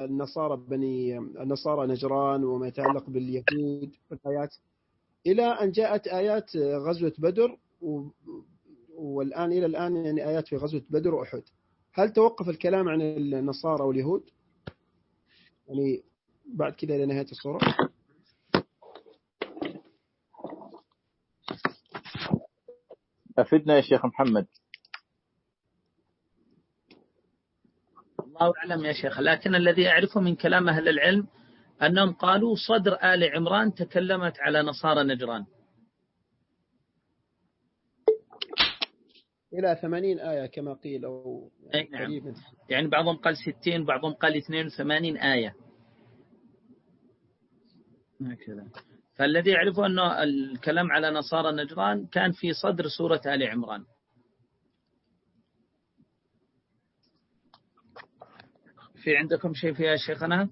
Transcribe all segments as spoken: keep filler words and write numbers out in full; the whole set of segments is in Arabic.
النصارى بني النصارى نجران وما يتعلق باليهود والآيات، إلى أن جاءت آيات غزوة بدر، والآن إلى الآن يعني آيات في غزوة بدر وأحد. هل توقف الكلام عن النصارى واليهود يعني بعد كده إلى نهاية الصورة؟ أفدنا يا شيخ محمد. الله أعلم يا شيخ، لكن الذي أعرفه من كلام أهل العلم أنهم قالوا صدر آل عمران تكلمت على نصارى نجران إلى ثمانين آية كما قيل، أو يعني, نعم. يعني بعضهم قال ستين، بعضهم قال اثنين وثمانين آية هكذا. فالذي يعرفه أنه الكلام على نصارى نجران كان في صدر سورة آل عمران. في عندكم شيء فيها شيخنا؟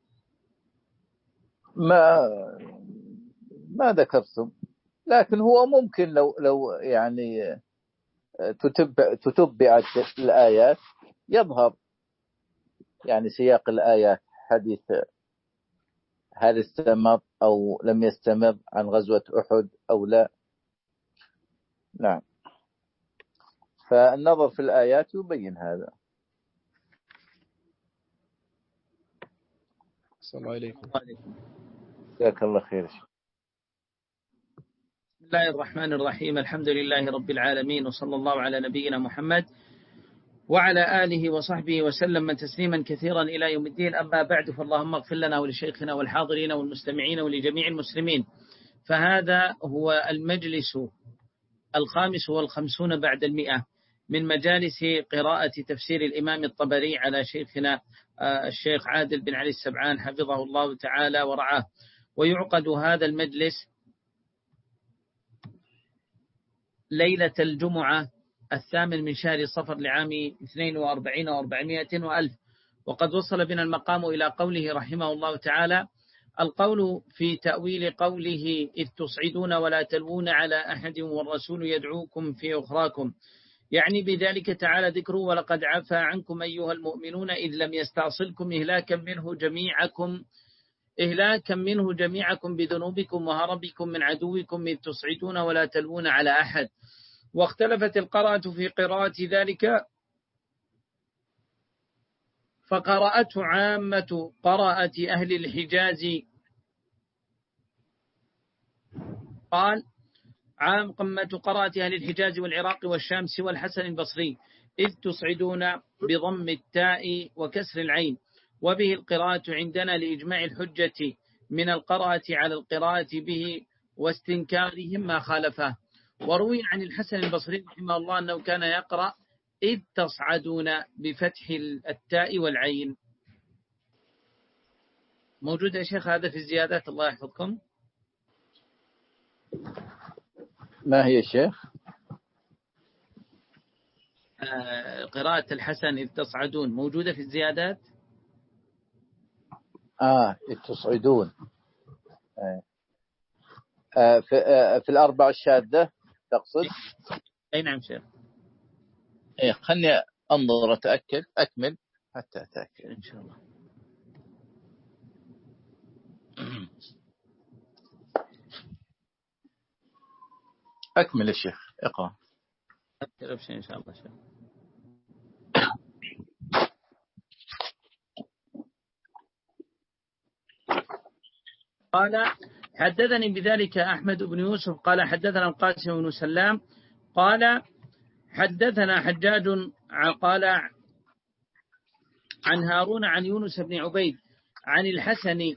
ما ما ذكرتم، لكن هو ممكن لو لو يعني تتبع تتبعت الآيات يظهر يعني سياق الآيات، حديث هل استمر أو لم يستمر عن غزوة أحد أو لا. نعم، فالنظر في الآيات يبين هذا. صلى الله عليكم. جزاك الله خير. بسم الله الرحمن الرحيم، الحمد لله رب العالمين، وصلى الله على نبينا محمد وعلى آله وصحبه وسلم تسليما كثيرا إلى يوم الدين. أما بعد، فاللهم اغفر لنا ولشيخنا والحاضرين والمستمعين ولجميع المسلمين. فهذا هو المجلس الخامس والخمسون بعد المئة من مجالس قراءة تفسير الإمام الطبري على شيخنا الشيخ عادل بن علي السبعان حفظه الله تعالى ورعاه. ويعقد هذا المجلس ليلة الجمعة الثامن من شهر صفر لعام اثنين وأربعين وأربعمائة وألف. وقد وصل بنا المقام إلى قوله رحمه الله تعالى: القول في تأويل قوله إذ تصعدون ولا تلوون على أحد والرسول يدعوكم في أخراكم، يعني بذلك تعالى ذكره: ولقد عفا عنكم أيها المؤمنون إذ لم يستعصلكم إهلاكا منه جميعكم إهلاكا منه جميعكم بذنوبكم وهربكم من عدوكم إذ تصعدون ولا تلوون على أحد. واختلفت القراءة في قراءة ذلك، فقرأته عامة قراءة أهل الحجاز. قال: عام قمة قراءة أهل الحجاز والعراق والشام سوى الحسن البصري إذ تصعدون بضم التاء وكسر العين، وبه القراءة عندنا لإجماع الحجة من القراءة على القراءة به واستنكارهم ما خالفه. وروي عن الحسن البصري رحمه الله أنه كان يقرأ إذ تصعدون بفتح التاء والعين. موجود يا شيخ هذا في الزيادات؟ الله يحفظكم. ما هي الشيخ؟ آه قراءة الحسن إذ تصعدون موجودة في الزيادات. آه إذ تصعدون آه. آه في, آه في الأربع الشاذة تقصد؟ أي نعم شيخ. إيه خلني أنظر أتأكد. أكمل حتى أتأكد إن شاء الله. أكمل الشيخ اقرأ. إن شاء الله شيخ. قال: حدثني بذلك أحمد بن يوسف قال حدثنا القاسم بن سلام قال حدثنا حجاج قال عن هارون عن يونس بن عبيد عن الحسن: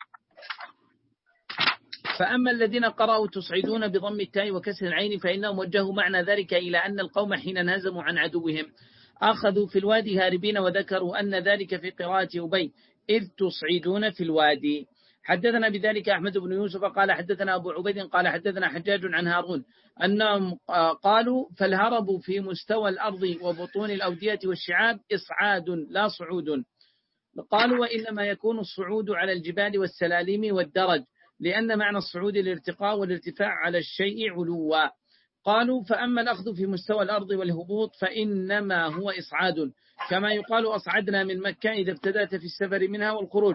فأما الذين قرأوا تصعدون بضم التاء وكسر العين فإنهم وجهوا معنى ذلك إلى أن القوم حين انهزموا عن عدوهم أخذوا في الوادي هاربين، وذكروا أن ذلك في قراءة أبي إذ تصعدون في الوادي. حدثنا بذلك أحمد بن يوسف قال حدثنا أبو عبيد قال حدثنا حجاج عن هارون أنهم قالوا: فالهرب في مستوى الأرض وبطون الأودية والشعاب إصعاد لا صعود. قالوا: وإنما يكون الصعود على الجبال والسلالم والدرج، لأن معنى الصعود الارتقاء والارتفاع على الشيء علوا. قالوا فأما الأخذ في مستوى الأرض والهبوط فإنما هو إصعاد، كما يقال أصعدنا من مكة إذا ابتدأت في السفر منها والخروج،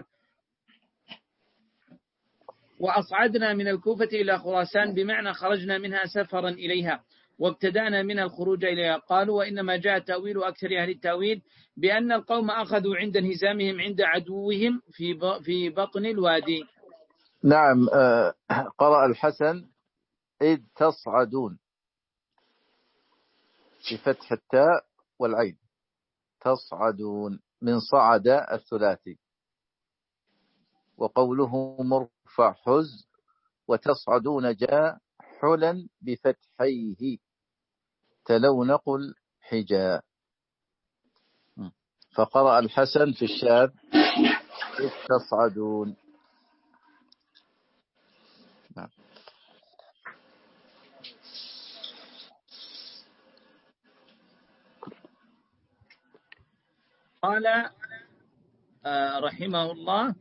وأصعدنا من الكوفة إلى خراسان بمعنى خرجنا منها سفرا إليها وابتدأنا منها الخروج إليها. قالوا وإنما جاء تأويل أكثر أهل التأويل بأن القوم أخذوا عند انهزامهم عند عدوهم في في بطن الوادي. نعم. قرأ الحسن إذ تصعدون بفتح التاء والعين، تصعدون من صعد الثلاثي. وقوله مرفع حز وتصعدون جاء حلا بفتحيه تلو نقل حجاء. فقرأ الحسن في الشاذ إذ تصعدون. نعم. قال رحمه الله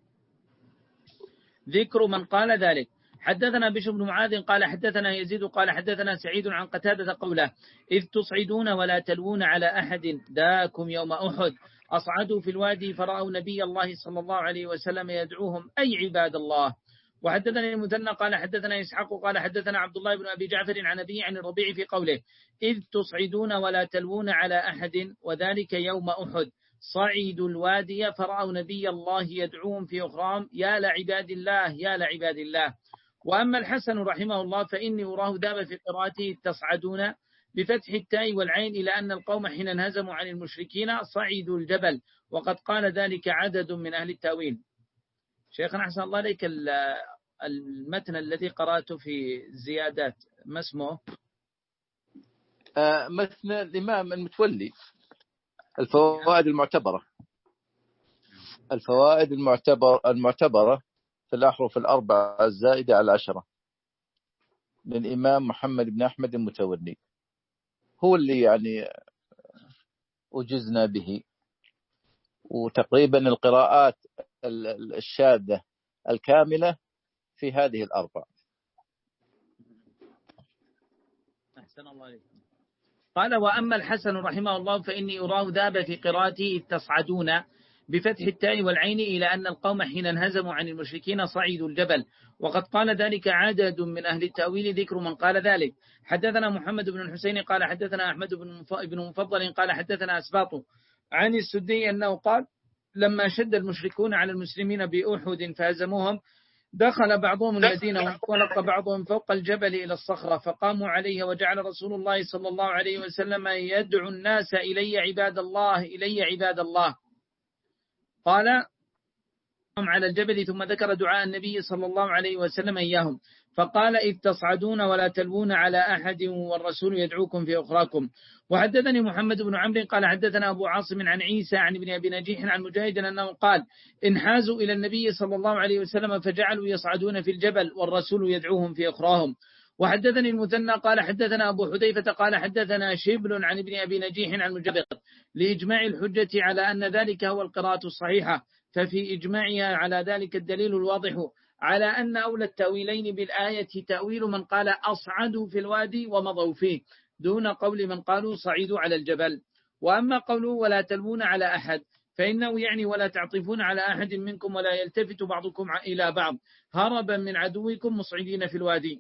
ذكر من قال ذلك. حدثنا بشر بن معاذ قال حدثنا يزيد قال حدثنا سعيد عن قتادة قوله إذ تصعدون ولا تلوون على أحد داكم يوم أحد أصعدوا في الوادي فرأوا نبي الله صلى الله عليه وسلم يدعوهم أي عباد الله. وحدثنا المثنى قال حدثنا إسحاق قال حدثنا عبد الله بن أبي جعفر عن أبيه عن الربيع في قوله إذ تصعدون ولا تلوون على أحد وذلك يوم أحد صعيدوا الوادي فرأوا نبي الله يدعوهم في أخرام يا لعباد الله يا لعباد الله. وأما الحسن رحمه الله فإني أراه داب في قراءته تصعدون بفتح التاء والعين إلى أن القوم حين انهزموا عن المشركين صعيدوا الجبل، وقد قال ذلك عدد من أهل التأويل. شيخنا أحسن الله عليك، المتن الذي قرأته في زيادات ما اسمه؟ آه متن الإمام المتولي الفوائد المعتبرة الفوائد المعتبر المعتبرة في الأحرف الأربعة الزائدة على العشرة للإمام محمد بن أحمد المتولي، هو اللي يعني أجزنا به. وتقريبا القراءات الشاذة الكاملة في هذه الأربع. أحسن الله عليكم. قال وأما الحسن رحمه الله فإني أراه ذاب في قراءته تصعدون بفتح التاء والعين إلى أن القوم حين انهزموا عن المشركين صعيدوا الجبل، وقد قال ذلك عدد من أهل التأويل ذكر من قال ذلك. حدثنا محمد بن الحسين قال حدثنا أحمد بن مفضل قال حدثنا أسباط عن السدي أنه قال لما شد المشركون على المسلمين بأحد فهزموهم دخل بعضهم المدينة وانطلق بعضهم فوق الجبل إلى الصخرة فقاموا عليه وجعل رسول الله صلى الله عليه وسلم يدعو الناس إلي عباد الله إلي عباد الله. قال هم على الجبل ثم ذكر دعاء النبي صلى الله عليه وسلم إياهم فقال إذ تصعدون ولا تلوون على أحد والرسول يدعوكم في أخراكم. وحدثني محمد بن عمرو قال حدثنا أبو عاصم عن عيسى عن ابن أبي نجيح عن مجاهد أنه قال انحازوا إلى النبي صلى الله عليه وسلم فجعلوا يصعدون في الجبل والرسول يدعوهم في أخراهم. وحدثني المثنى قال حدثنا أبو حذيفة قال حدثنا شبل عن ابن أبي نجيح عن مجاهد لإجماع الحجة على أن ذلك هو القراءة الصحيحة، ففي إجماعها على ذلك الدليل الواضح على أن أولى التأويلين بالآية تأويل من قال أصعدوا في الوادي ومضوا فيه دون قول من قالوا صعيدوا على الجبل. وأما قوله ولا تلوون على أحد فإنه يعني ولا تعطفون على أحد منكم ولا يلتفت بعضكم إلى بعض هربا من عدوكم مصعدين في الوادي.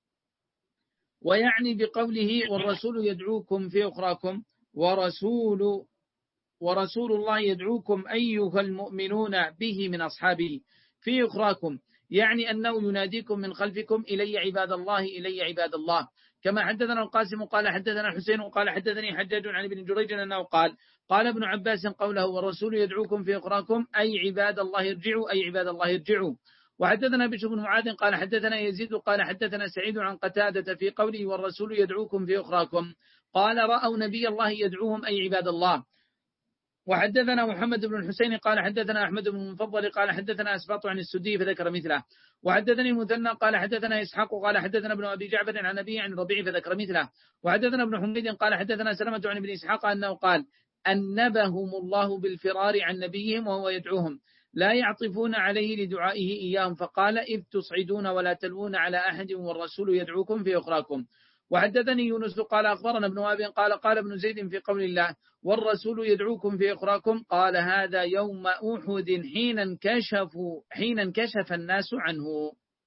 ويعني بقوله والرسول يدعوكم في أخراكم ورسول ورسول الله يدعوكم أيها المؤمنون به من أصحابه في أخراكم، يعني أنه يناديكم من خلفكم إلي عباد الله إلي عباد الله. كما حدثنا القاسم قال حدثنا حسين قال حدثني حجاج عن ابن جريج أنه قال قال ابن عباس قوله والرسول يدعوكم في أخراكم أي عباد الله ارجعوا أي عباد الله ارجعوا. وحدثنا بشر بن معاذ قال حدثنا يزيد قال حدثنا سعيد عن قتادة في قوله والرسول يدعوكم في أخراكم قال رأوا نبي الله يدعوهم أي عباد الله. وحدثنا محمد بن الحسين قال حدثنا أحمد بن المفضل قال حدثنا أسباط عن السدي فذكر مثله. وحدثني المثنى قال حدثنا إسحاق قال حدثنا ابن أبي جعفر عن أبي عن ربيع فذكر مثله. وحدثنا ابن حميد قال حدثنا سلمة عن ابن إسحاق أنه قال أنبهم الله بالفرار عن نبيهم وهو يدعوهم لا يعطفون عليه لدعائه إياهم فقال إذ تصعدون ولا تلوون على أحد والرسول يدعوكم في أخراكم. وحدثني يونس قال أخبرنا ابن وهب قال قال ابن زيد في قول الله والرسول يدعوكم في أخراكم قال هذا يوم أحد حين انكشفوا حين انكشف الناس عنه.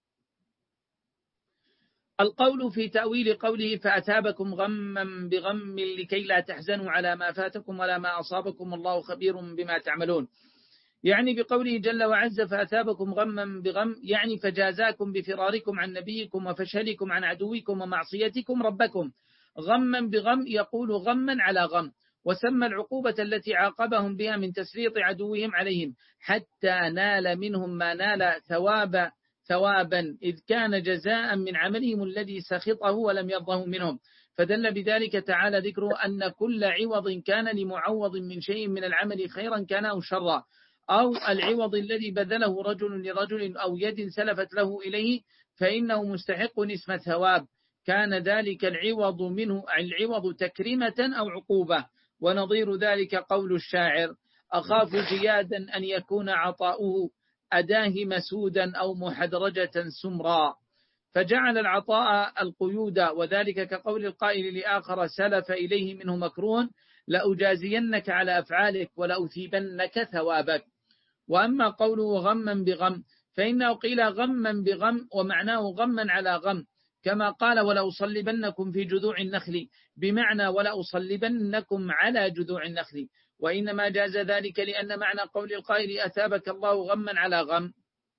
القول في تأويل قوله فأتابكم غما بغم لكي لا تحزنوا على ما فاتكم ولا ما أصابكم الله خبير بما تعملون، يعني بقوله جل وعز فأتابكم غما بغم، يعني فجازاكم بفراركم عن نبيكم وفشلكم عن عدوكم ومعصيتكم ربكم. غما بغم يقول غما على غم، وسمى العقوبة التي عاقبهم بها من تسليط عدوهم عليهم حتى نال منهم ما نال ثواب ثوابا إذ كان جزاء من عملهم الذي سخطه ولم يرضه منهم. فدل بذلك تعالى ذكره أن كل عوض كان لمعوض من شيء من العمل خيرا كان أو شرا، أو العوض الذي بذله رجل لرجل أو يد سلفت له إليه فإنه مستحق نسمة ثواب، كان ذلك العوض منه العوض تكريمة أو عقوبة. ونظير ذلك قول الشاعر أخاف جيادا أن يكون عطاؤه أداه مسودا أو محدرجة سمرا، فجعل العطاء القيود، وذلك كقول القائل لآخر سلف إليه منه مكروه لأجازينك على أفعالك ولأثيبنك ثوابك. وأما قوله غما بغم فإنه قيل غما بغم ومعناه غما على غم، كما قال ولأصلبنكم في جذوع النخل بمعنى ولأصلبنكم على جذوع النخل، وإنما جاز ذلك لأن معنى قول القائل أثابك الله غما على غم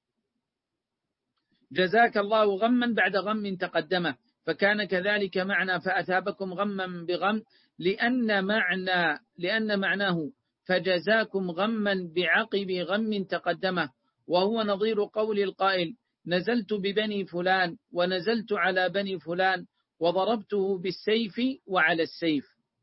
جزاك الله غما بعد غم تقدمه، فكان كذلك معنى فأثابكم غما بغم لأن معنى لأن معناه فجزاكم غما بعقب غم تقدمه، وهو نظير قول القائل نزلت ببني فلان ونزلت على بني فلان وضربته بالسيف وعلى السيف.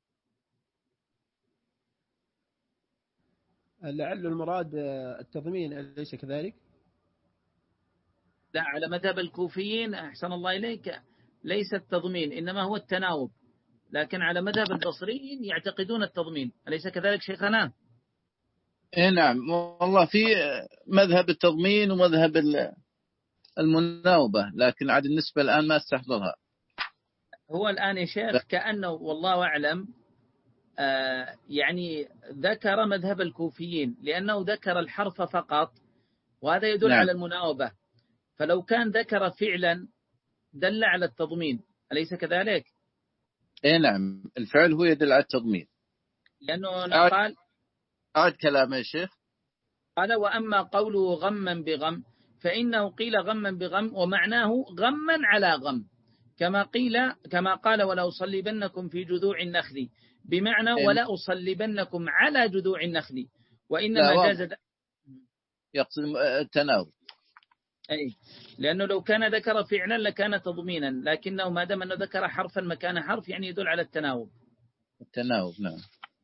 لعل المراد التضمين أليس كذلك؟ لا، على مذهب الكوفيين أحسن الله إليك ليس التضمين إنما هو التناوب، لكن على مذهب البصريين يعتقدون التضمين، أليس كذلك شيخنا؟ إيه نعم، والله في مذهب التضمين ومذهب المناوبة، لكن عاد النسبة الآن ما استحضرها. هو الآن يا شيخ كأنه والله أعلم آه يعني ذكر مذهب الكوفيين لأنه ذكر الحرف فقط، وهذا يدل نعم. على المناوبة، فلو كان ذكر فعلا دل على التضمين، أليس كذلك؟ إيه نعم، الفعل هو يدل على التضمين، لأنه أعد قال أعد كلام يا شيخ. قال وأما قوله غما بغم فإنه قيل غما بغم ومعناه غما على غم، كما قيل كما قال ولا أصلبنكم في جذوع النخل بمعنى ولا أصلبنكم على جذوع النخل، وإنما جاز يقصد التناوب. أي لأنه لو كان ذكر فعلا لكان تضمينا، لكنه ما دام أنه ذكر حرفا مكان حرف يعني يدل على التناوب. التناوب نعم.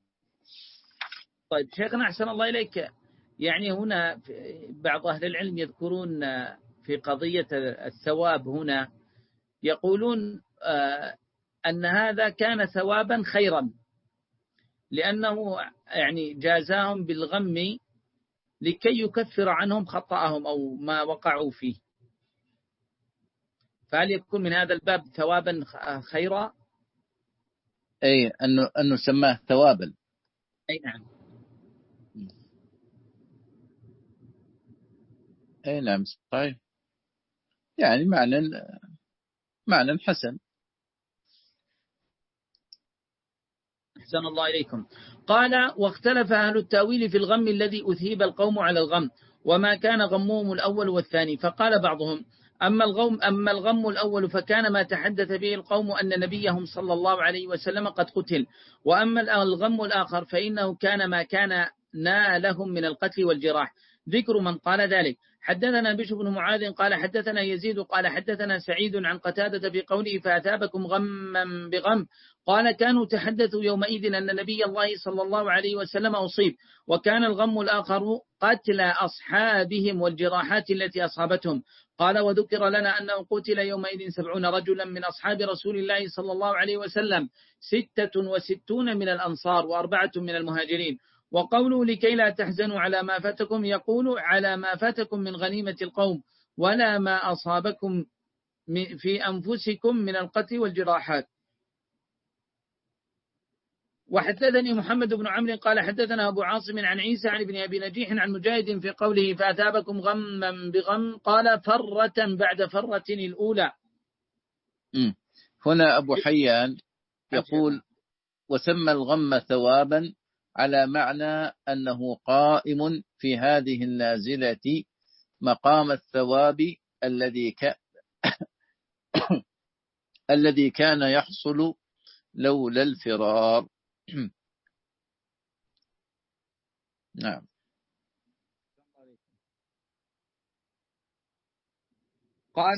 طيب شيخنا أحسن الله إليك، يعني هنا بعض أهل العلم يذكرون في قضية الثواب هنا يقولون أن هذا كان ثوابا خيرا لأنه يعني جازاهم بالغم لكي يكفر عنهم خطأهم أو ما وقعوا فيه، فهل يكون من هذا الباب ثوابا خيرا؟ أي أنه أنه سماه ثوابا. أي نعم. أي نعم صحيح، يعني معنى معنى حسن. أحسن الله إليكم. قال واختلف أهل التأويل في الغم الذي أثيب القوم على الغم وما كان غمهم الأول والثاني، فقال بعضهم أما الغم, أما الغم الأول فكان ما تحدث به القوم أن نبيهم صلى الله عليه وسلم قد قتل، وأما الغم الآخر فإنه كان ما كان نالهم من القتل والجراح. ذكر من قال ذلك. حدثنا بشر بن معاذ قال حدثنا يزيد قال حدثنا سعيد عن قتادة بقوله فأتابكم غما بغم، قال كانوا تحدثوا يومئذ أن نبي الله صلى الله عليه وسلم أصيب، وكان الغم الآخر قتل أصحابهم والجراحات التي أصابتهم. قال وذكر لنا أنه قتل يومئذ سبعون رجلا من أصحاب رسول الله صلى الله عليه وسلم، ستة وستون من الأنصار وأربعة من المهاجرين. وقوله لكي لا تحزنوا على ما فاتكم يقول على ما فاتكم من غنيمة القوم ولا ما أصابكم في أنفسكم من القتل والجراحات. وحدثني محمد بن عمرو قال حدثنا أبو عاصم عن عيسى عن ابن أبي نجيح عن مجاهد في قوله فأثابكم غما بغم قال فرة بعد فرة الأولى. هنا أبو حيان يقول وسمى الغم ثوابا على معنى أنه قائم في هذه النازلة مقام الثواب الذي كان الذي كان يحصل لولا الفرار. نعم. قال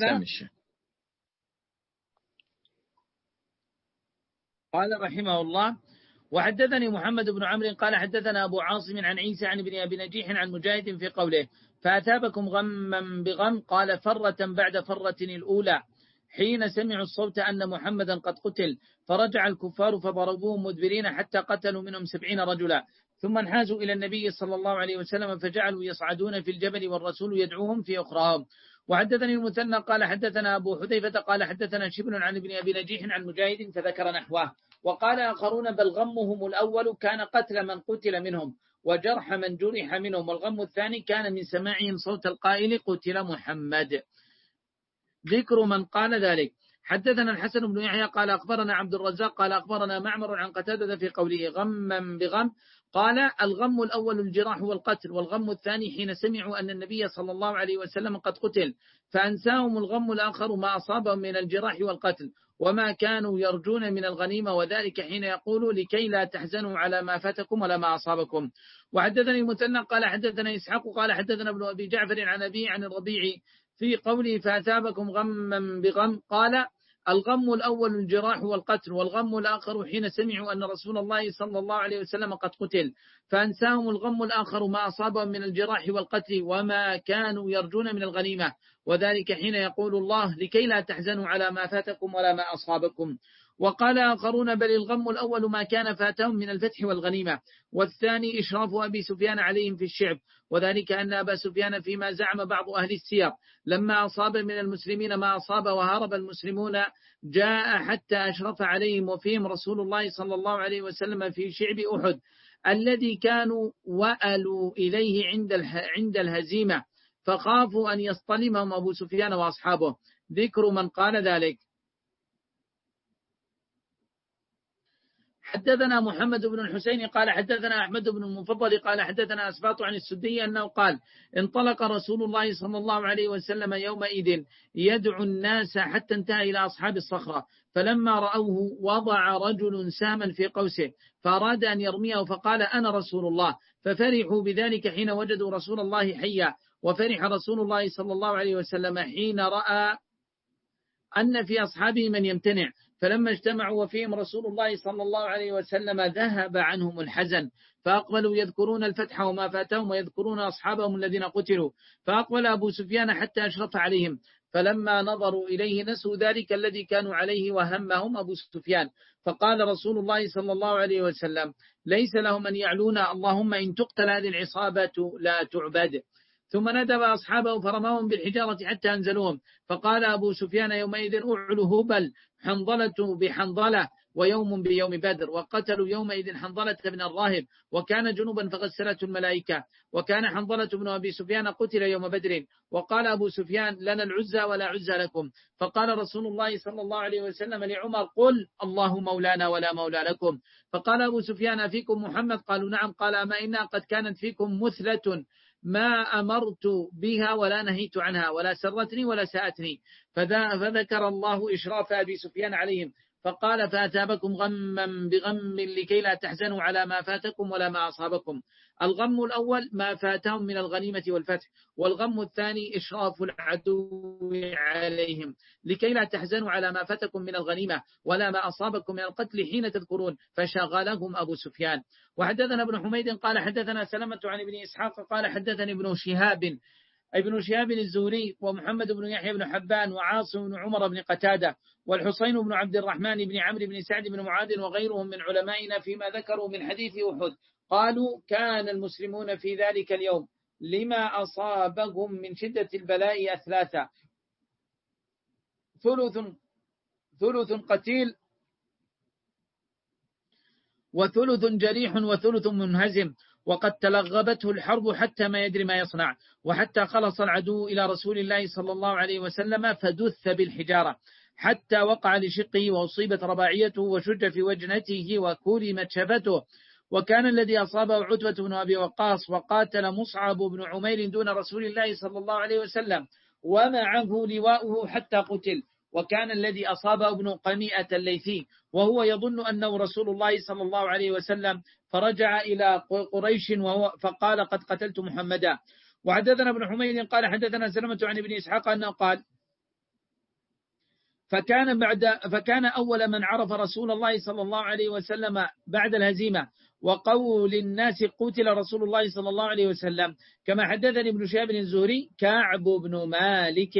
قال رحمه الله وحدثني محمد بن عمرو قال حدثنا أبو عاصم عن عيسى عن ابن أبي نجيح عن مجاهد في قوله فأثابكم غما بغم قال فرة بعد فرة الأولى حين سمعوا الصوت أن محمدا قد قتل فرجع الكفار فضربوهم مدبرين حتى قتلوا منهم سبعين رجلا ثم انحازوا إلى النبي صلى الله عليه وسلم فجعلوا يصعدون في الجبل والرسول يدعوهم في أخراهم. وحدثني المثنى قال حدثنا أبو حذيفة قال حدثنا شبل عن ابن أبي نجيح عن مجاهد فذكر نحوه. وقال آخرون بل غمهم الأول كان قتل من قتل منهم وجرح من جرح منهم والغم الثاني كان من سماعهم صوت القائل قتل محمد. ذكر من قال ذلك. حدثنا الحسن بن يحيى قال أخبرنا عبد الرزاق قال أخبرنا معمر عن قتادة في قوله غما بغم قال الغم الأول الجراح والقتل والغم الثاني حين سمعوا أن النبي صلى الله عليه وسلم قد قتل فأنساهم الغم الآخر ما أصابهم من الجراح والقتل وما كانوا يرجون من الغنيمة وذلك حين يقولوا لكي لا تحزنوا على ما فاتكم ولا ما أصابكم. وحدثني المثنى قال حدثنا إسحاق قال حدثنا ابن أبي جعفر عن أبي عن الربيع في قوله فأثابكم غما بغم قال الغم الأول الجراح والقتل والغم الآخر حين سمعوا أن رسول الله صلى الله عليه وسلم قد قتل فأنساهم الغم الآخر ما أصابهم من الجراح والقتل وما كانوا يرجون من الغنيمة وذلك حين يقول الله لكي لا تحزنوا على ما فاتكم ولا ما أصابكم. وقال آخرون بل الغم الأول ما كان فاتهم من الفتح والغنيمة والثاني إشراف أبي سفيان عليهم في الشعب وذلك أن أبا سفيان فيما زعم بعض أهل السير لما أصاب من المسلمين ما أصاب وهرب المسلمون جاء حتى أشرف عليهم وفيهم رسول الله صلى الله عليه وسلم في شعب أحد الذي كانوا وألوا إليه عند عند الهزيمة فخافوا أن يصطلمهم أبو سفيان وأصحابه. ذكر من قال ذلك. حدثنا محمد بن الحسين قال حدثنا أحمد بن المفضل قال حدثنا أسباط عن السدي أنه قال انطلق رسول الله صلى الله عليه وسلم يومئذ يدعو الناس حتى انتهى إلى أصحاب الصخرة فلما رأوه وضع رجل ساما في قوسه فأراد أن يرميه فقال أنا رسول الله ففرحوا بذلك حين وجدوا رسول الله حيا وفرح رسول الله صلى الله عليه وسلم حين رأى أن في أصحابه من يمتنع فلما اجتمعوا وفيهم رسول الله صلى الله عليه وسلم ذهب عنهم الحزن فأقبلوا يذكرون الفتح وما فاتهم ويذكرون أصحابهم الذين قتلوا فأقبل أبو سفيان حتى أشرف عليهم فلما نظروا إليه نسوا ذلك الذي كانوا عليه وهمهم أبو سفيان فقال رسول الله صلى الله عليه وسلم ليس لهم أن يعلون اللهم إن تقتل هذه العصابة لا تعبد. ثم ندب أصحابه فرماهم بالحجارة حتى أنزلوهم فقال أبو سفيان يومئذ أعلو هبل حنظلة بحنظلة ويوم بيوم بدر وقتلوا يومئذ حنظلة بن الراهب وكان جنوبا فغسلته الملائكة وكان حنظلة بن أبي سفيان قتل يوم بدر وقال أبو سفيان لنا العزى ولا عزى لكم فقال رسول الله صلى الله عليه وسلم لعمر قل الله مولانا ولا مولى لكم فقال أبو سفيان فيكم محمد قالوا نعم قال أما إنها قد كانت فيكم مثلة ما أمرت بها ولا نهيت عنها ولا سرتني ولا ساءتني فذكر الله إشراف أبي سفيان عليهم فقال فأثابكم غما بغم لكي لا تحزنوا على ما فاتكم ولا ما أصابكم. الغم الأول ما فاتهم من الغنيمة والفتح والغم الثاني إشراف العدو عليهم لكي لا تحزنوا على ما فاتكم من الغنيمة ولا ما أصابكم من القتل حين تذكرون فشغلهم أبو سفيان. وحدثنا ابن حميد قال حدثنا سلمة عن ابن إسحاق قال حدثني ابن شهاب ابن شهاب الزهري ومحمد بن يحيى بن حبان وعاصم بن عمر بن قتادة والحسين بن عبد الرحمن بن عمرو بن سعد بن معاذ وغيرهم من علمائنا فيما ذكروا من حديث أحد قالوا كان المسلمون في ذلك اليوم لما أصابهم من شدة البلاء أثلاثا ثلث ثلث قتيل وثلث جريح وثلث منهزم، وقد تلغبته الحرب حتى ما يدري ما يصنع، وحتى خلص العدو إلى رسول الله صلى الله عليه وسلم فدث بالحجارة حتى وقع لشقه وأصيبت رباعيته وشج في وجنته وكلمت شفته. وكان الذي أصابه عتبة بن أبي وقاص وقاتل مصعب بن عمير دون رسول الله صلى الله عليه وسلم ومعه لواؤه حتى قتل. وكان الذي أصابه ابن قميئة الليثي وهو يظن أنه رسول الله صلى الله عليه وسلم، فرجع إلى قريش وهو فقال قد قتلت محمدا. وحدثنا ابن حميد قال حدثنا سلمة عن ابن إسحاق أنه قال فكان بعد فكان أول من عرف رسول الله صلى الله عليه وسلم بعد الهزيمة وقول الناس قتل رسول الله صلى الله عليه وسلم، كما حدثني ابن شهاب الزهري كعب بن مالك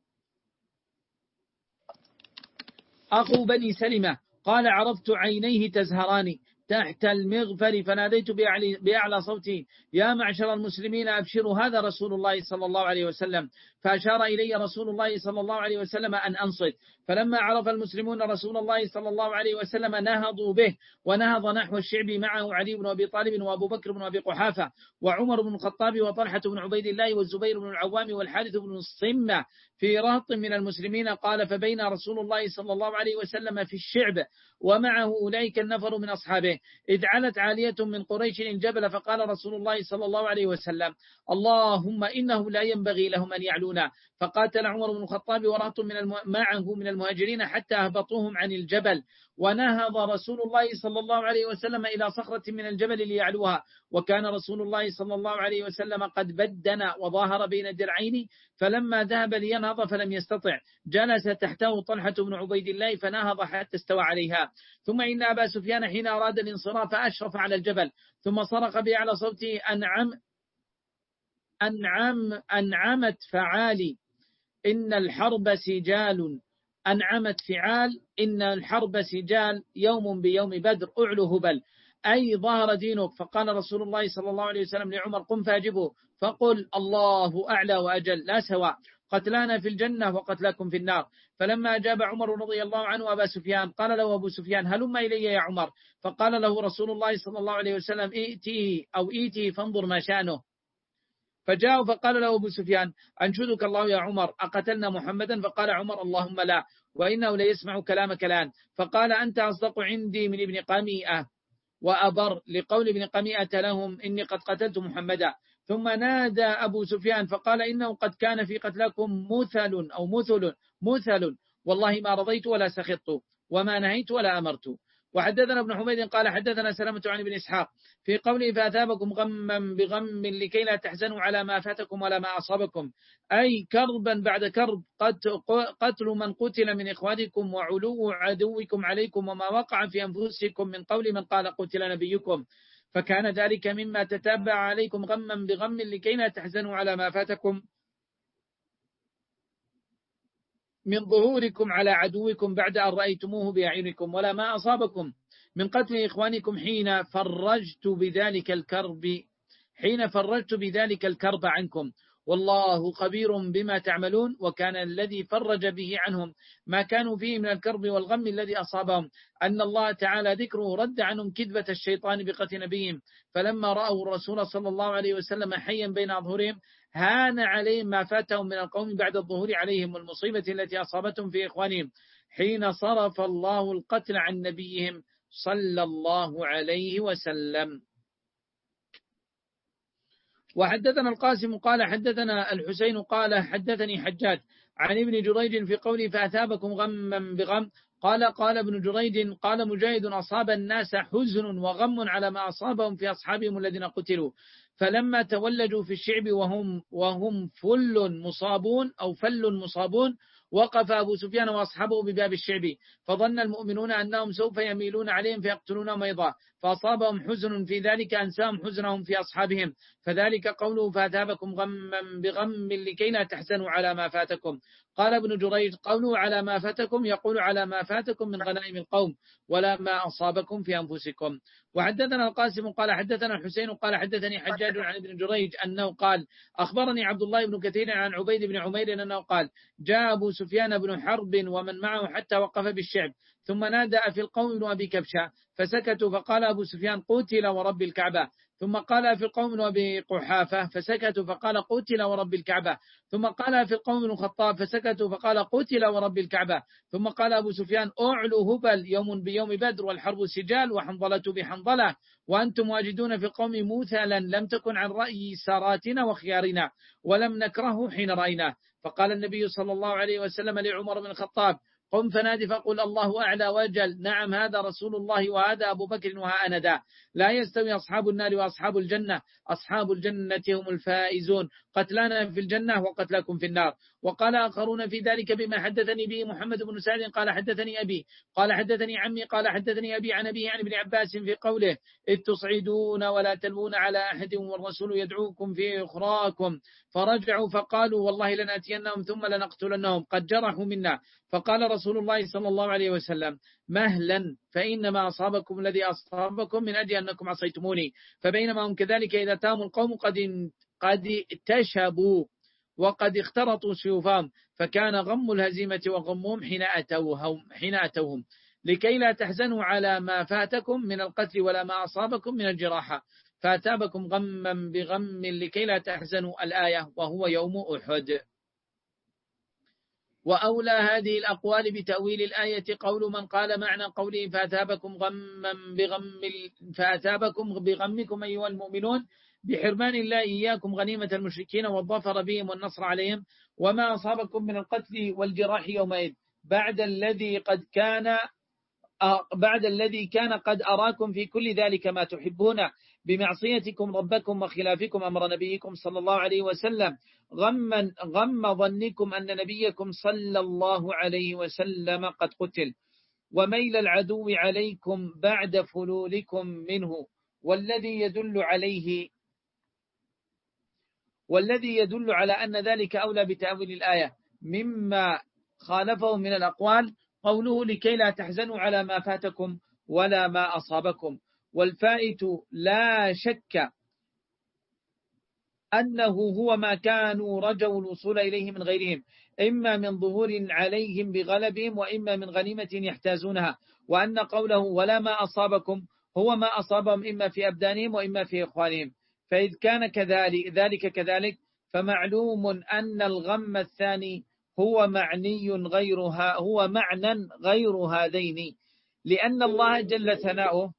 أخو بني سلمة قال عرفت عينيه تزهران تحت المغفر فناديت بأعلى, بأعلى صوتي يا معشر المسلمين أبشروا هذا رسول الله صلى الله عليه وسلم، فأشار إلي رسول الله صلى الله عليه وسلم أن أنصت. فلما عرف المسلمون رسول الله صلى الله عليه وسلم نهضوا به، ونهض نحو الشعب معه علي بن أبي طالب وأبو بكر بن أبي قحافة وعمر بن الخطاب وطلحة بن عبيد الله والزبير بن العوام والحارث بن الصمة في رهط من المسلمين. قال فبين رسول الله صلى الله عليه وسلم في الشعب ومعه أولئك النفر من أصحابه إذ علت عالية من قريش الجبل، فقال رسول الله صلى الله عليه وسلم اللهم إنه لا ينبغي لهم أن يعلونا. فقاتل عمر بن الخطاب ورهط من الم... معه من المهاجرين حتى أهبطوهم عن الجبل، ونهض رسول الله صلى الله عليه وسلم إلى صخرة من الجبل ليعلوها. وكان رسول الله صلى الله عليه وسلم قد بدن وظاهر بين الدرعين، فلما ذهب لينهض فلم يستطع جلس تحته طلحة بن عبيد الله فنهض حتى استوى عليها. ثم إن أبا سفيان حين أراد الانصراف أشرف على الجبل ثم صرخ بأعلى صوته أنعم أنعم أنعمت فعالي إن الحرب سجال أنعمت فعال إن الحرب سجال يوم بيوم بدر أعلو هبل أي ظهر دينك. فقال رسول الله صلى الله عليه وسلم لعمر قم فاجبه فقل الله أعلى وأجل لا سواء قتلانا في الجنة وقتلاكم في النار. فلما أجاب عمر رضي الله عنه أبا سفيان قال له أبو سفيان هلم إلي يا عمر، فقال له رسول الله صلى الله عليه وسلم ائتيه أو ائتيه فانظر ما شأنه. فجاء فقال له أبو سفيان أنشدك الله يا عمر أقتلنا محمدا؟ فقال عمر اللهم لا وإنه ليسمع كلامك الآن. فقال أنت أصدق عندي من ابن قميئة وأبر لقول ابن قميئة لهم إني قد قتلت محمدا. ثم نادى أبو سفيان فقال إنه قد كان في قتلكم مثل أو مثل مثل والله ما رضيت ولا سخطت وما نهيت ولا أمرت. وحدثنا ابن حميد قال حدثنا سلامة عن ابن إسحاق في قوله فأثابكم غما بغم لكي لا تحزنوا على ما فاتكم ولا ما أصابكم، أي كربا بعد كرب قتل من قتل من إخوانكم وعلو عدوكم عليكم وما وقع في أنفسكم من قول من قال قتل نبيكم، فكان ذلك مما تتابع عليكم غما بغم لكي لا تحزنوا على ما فاتكم من ظهوركم على عدوكم بعد أن رأيتموه بأعينكم ولا ما أصابكم من قتل إخوانكم حين فرجت بذلك الكرب حين فرجت بذلك الكرب عنكم والله خبير بما تعملون. وكان الذي فرج به عنهم ما كانوا فيه من الكرب والغم الذي أصابهم أن الله تعالى ذكره رد عنهم كذبة الشيطان بقتل نبيهم، فلما رأوا الرسول صلى الله عليه وسلم حيا بين أظهرهم هان عليهم ما فاتهم من القوم بعد الظهور عليهم والمصيبة التي أصابتهم في إخوانهم حين صرف الله القتل عن نبيهم صلى الله عليه وسلم. وحدثنا القاسم قال حدثنا الحسين قال حدثني حجاج عن ابن جريج في قوله فأثابكم غما بغم قال قال ابن جريج قال مجاهد أصاب الناس حزن وغم على ما أصابهم في أصحابهم الذين قتلوا، فلما تولجوا في الشعب وهم وهم فل مصابون أو فل مصابون وقف أبو سفيان وأصحابه بباب الشعب، فظن المؤمنون أنهم سوف يميلون عليهم فيقتلونهم أيضا، فأصابهم حزن في ذلك أنساهم حزنهم في أصحابهم، فذلك قوله فأثابكم غما بغم لكي لا تحزنوا على ما فاتكم. قال ابن جريج قوله على ما فاتكم يقول على ما فاتكم من غنائم القوم ولا ما أصابكم في أنفسكم. وحدثنا القاسم قال حدثنا الحسين قال حدثني حجاج عن ابن جريج أنه قال أخبرني عبد الله بن كثير عن عبيد بن عمير أنه قال جاء أبو سفيان بن حرب ومن معه حتى وقف بالشعب ثم نادى في القوم ابن أبي كبشة فسكتوا فقال أبو سفيان قتل ورب الكعبة ثم قال في القوم أبي قحافة فسكتوا فقال قتل ورب الكعبة ثم قال في القوم الخطاب فسكتوا فقال قتل ورب الكعبة ثم قال أبو سفيان أعلو هبل يوم بيوم بدر والحرب سجال وحنظلة بحنظلة وأنتم واجدون في القوم موثلا لم تكن عن رأي ساراتنا وخيارنا ولم نكرهه حين رأيناه. فقال النبي صلى الله عليه وسلم لعمر بن الخطاب قم فنادي فقل الله أعلى وجل نعم هذا رسول الله وهذا أبو بكر وها أنا ذا لا يستوي أصحاب النار وأصحاب الجنة أصحاب الجنة هم الفائزون قتلانا في الجنة وقتلاكم في النار. وقال آخرون في ذلك بما حدثني به محمد بن سعد قال حدثني أبي قال حدثني عمي قال حدثني أبي عن أبي عن ابن عباس في قوله إذ تصعدون ولا تلوون على أحد والرسول يدعوكم في أخراكم فرجعوا فقالوا والله لنأتينهم ثم لنقتلنهم قد جرحوا منا. فقال رسول الله صلى الله عليه وسلم مهلا فإنما أصابكم الذي أصابكم من أجل أنكم عصيتموني. فبينما هم كذلك إذا تام القوم قد قد تشبوا وقد اخترطوا سيوفهم فكان غم الهزيمة وغمهم حين أتوهم, حين أتوهم لكي لا تحزنوا على ما فاتكم من القتل ولا ما أصابكم من الجراحة فأتابكم غما بغم لكي لا تحزنوا الآية وهو يوم أحد. وأولى هذه الأقوال بتأويل الآية قول من قال معنى قوله فأتابكم غما بغم فأتابكم بغمكم أيها المؤمنون بحرمان الله إياكم غنيمة المشركين والظفر بهم والنصر عليهم وما أصابكم من القتل والجراح يومئذ بعد الذي قد كان بعد الذي كان قد أراكم في كل ذلك ما تحبون بمعصيتكم ربكم وخلافكم أمر نبيكم صلى الله عليه وسلم غما غم ظنكم أن نبيكم صلى الله عليه وسلم قد قتل وميل العدو عليكم بعد فلولكم منه والذي يدل عليه والذي يدل على أن ذلك أولى بتأويل الآية مما خالفه من الأقوال قوله لكي لا تحزنوا على ما فاتكم ولا ما أصابكم. والفائت لا شك أنه هو ما كانوا رجوا الوصول إليه من غيرهم إما من ظهور عليهم بغلبهم وإما من غنيمة يحتازونها وأن قوله ولا ما أصابكم هو ما أصابهم إما في أبدانهم وإما في إخوانهم. فإذ كان كذلك ذلك كذلك فمعلوم أن الغم الثاني هو معني غيرها هو معنى غير هذين لأن الله جل ثناؤه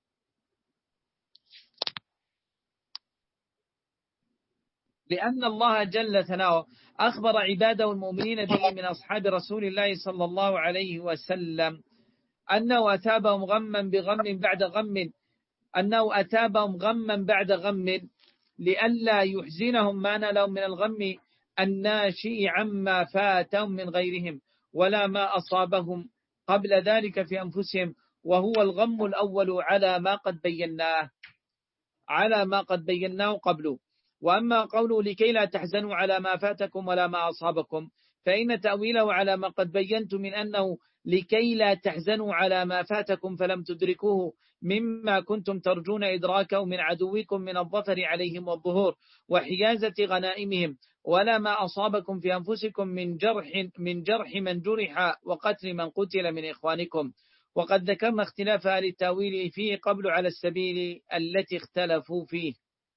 لأن الله جل ثناؤه أخبر عباده المؤمنين به من أصحاب رسول الله صلى الله عليه وسلم أنه أتابهم غما بغم بعد غم أنه أتابهم غما بعد غم لئلا يحزنهم ما نالهم من الغم الناشئ عما فاتهم من غيرهم ولا ما أصابهم قبل ذلك في أنفسهم وهو الغم الأول على ما قد بيناه على ما قد بيناه قبله. وأما قوله لكي لا تحزنوا على ما فاتكم ولا ما أصابكم فإن تأويله على ما قد بينت من أنه لكي لا تحزنوا على ما فاتكم فلم تدركوه مما كنتم ترجون إدراكه من عدوكم من الظفر عليهم والظهور وحيازة غنائمهم ولا ما أصابكم في أنفسكم من جرح من جرح من جرح وقتل من قتل من إخوانكم. وقد ذكرنا اختلاف أهل التأويل فيه قبل على السبيل التي اختلفوا فيه.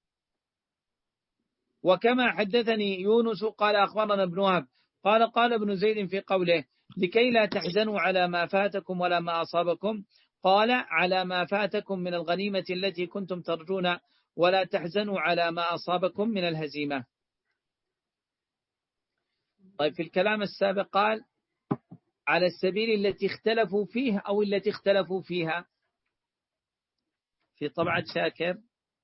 وكما حدثني يونس قال أخبرنا ابن وهب قال قال ابن زيد في قوله لكي لا تحزنوا على ما فاتكم ولا ما أصابكم قال على ما فاتكم من الغنيمة التي كنتم ترجون ولا تحزنوا على ما أصابكم من الهزيمة. طيب في الكلام السابق قال على السبيل التي اختلفوا فيه أو التي اختلفوا فيها في طبعة شاكر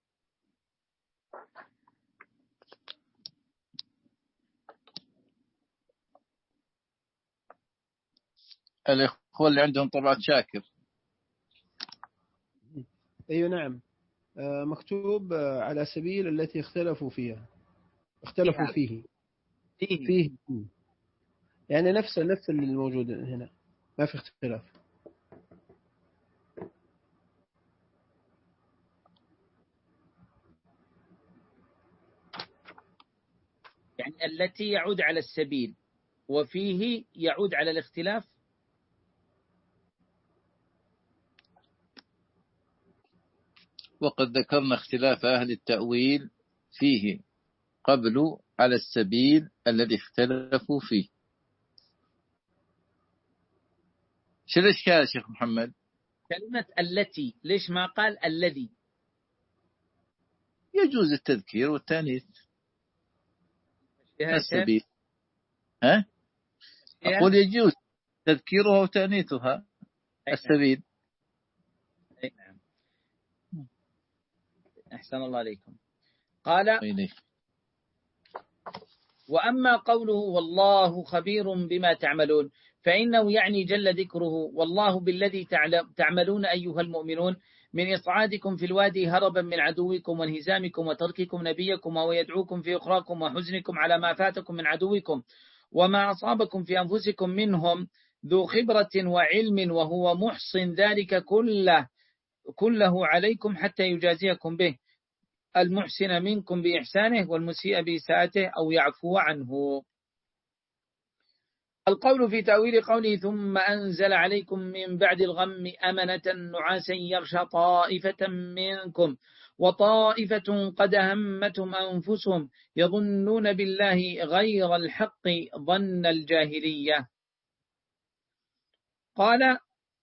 الإخوة اللي عندهم طبعة شاكر. أيوة نعم مكتوب على سبيل التي اختلفوا فيها اختلفوا فيه فيه, فيه. يعني نفس نفس الموجود هنا ما في اختلاف. يعني التي يعود على السبيل، وفيه يعود على الاختلاف. وقد ذكرنا اختلاف أهل التأويل فيه قبل على السبيل الذي اختلفوا فيه. شو الإشكال يا شيخ محمد؟ كلمة التي ليش ما قال الذي؟ يجوز التذكير والتانيث السبيل. ها؟ أقول يجوز تذكيرها وتانيثها السبيل. أحسن الله عليكم. قال: وأما قوله والله خبير بما تعملون فإنه يعني جل ذكره والله بالذي تعملون أيها المؤمنون من إصعادكم في الوادي هربا من عدوكم وانهزامكم وترككم نبيكم وهو يدعوكم في أخراكم وحزنكم على ما فاتكم من عدوكم وما أصابكم في أنفسكم منهم ذو خبرة وعلم وهو محصن ذلك كله كله عليكم حتى يجازيكم به المحسن منكم بإحسانه والمسيء بإساءته أو يعفو عنه. القول في تأويل قوله ثم أنزل عليكم من بعد الغم أمنة نعاسا يغشى طائفة منكم وطائفة قد همتهم أنفسهم يظنون بالله غير الحق ظن الجاهلية. قال: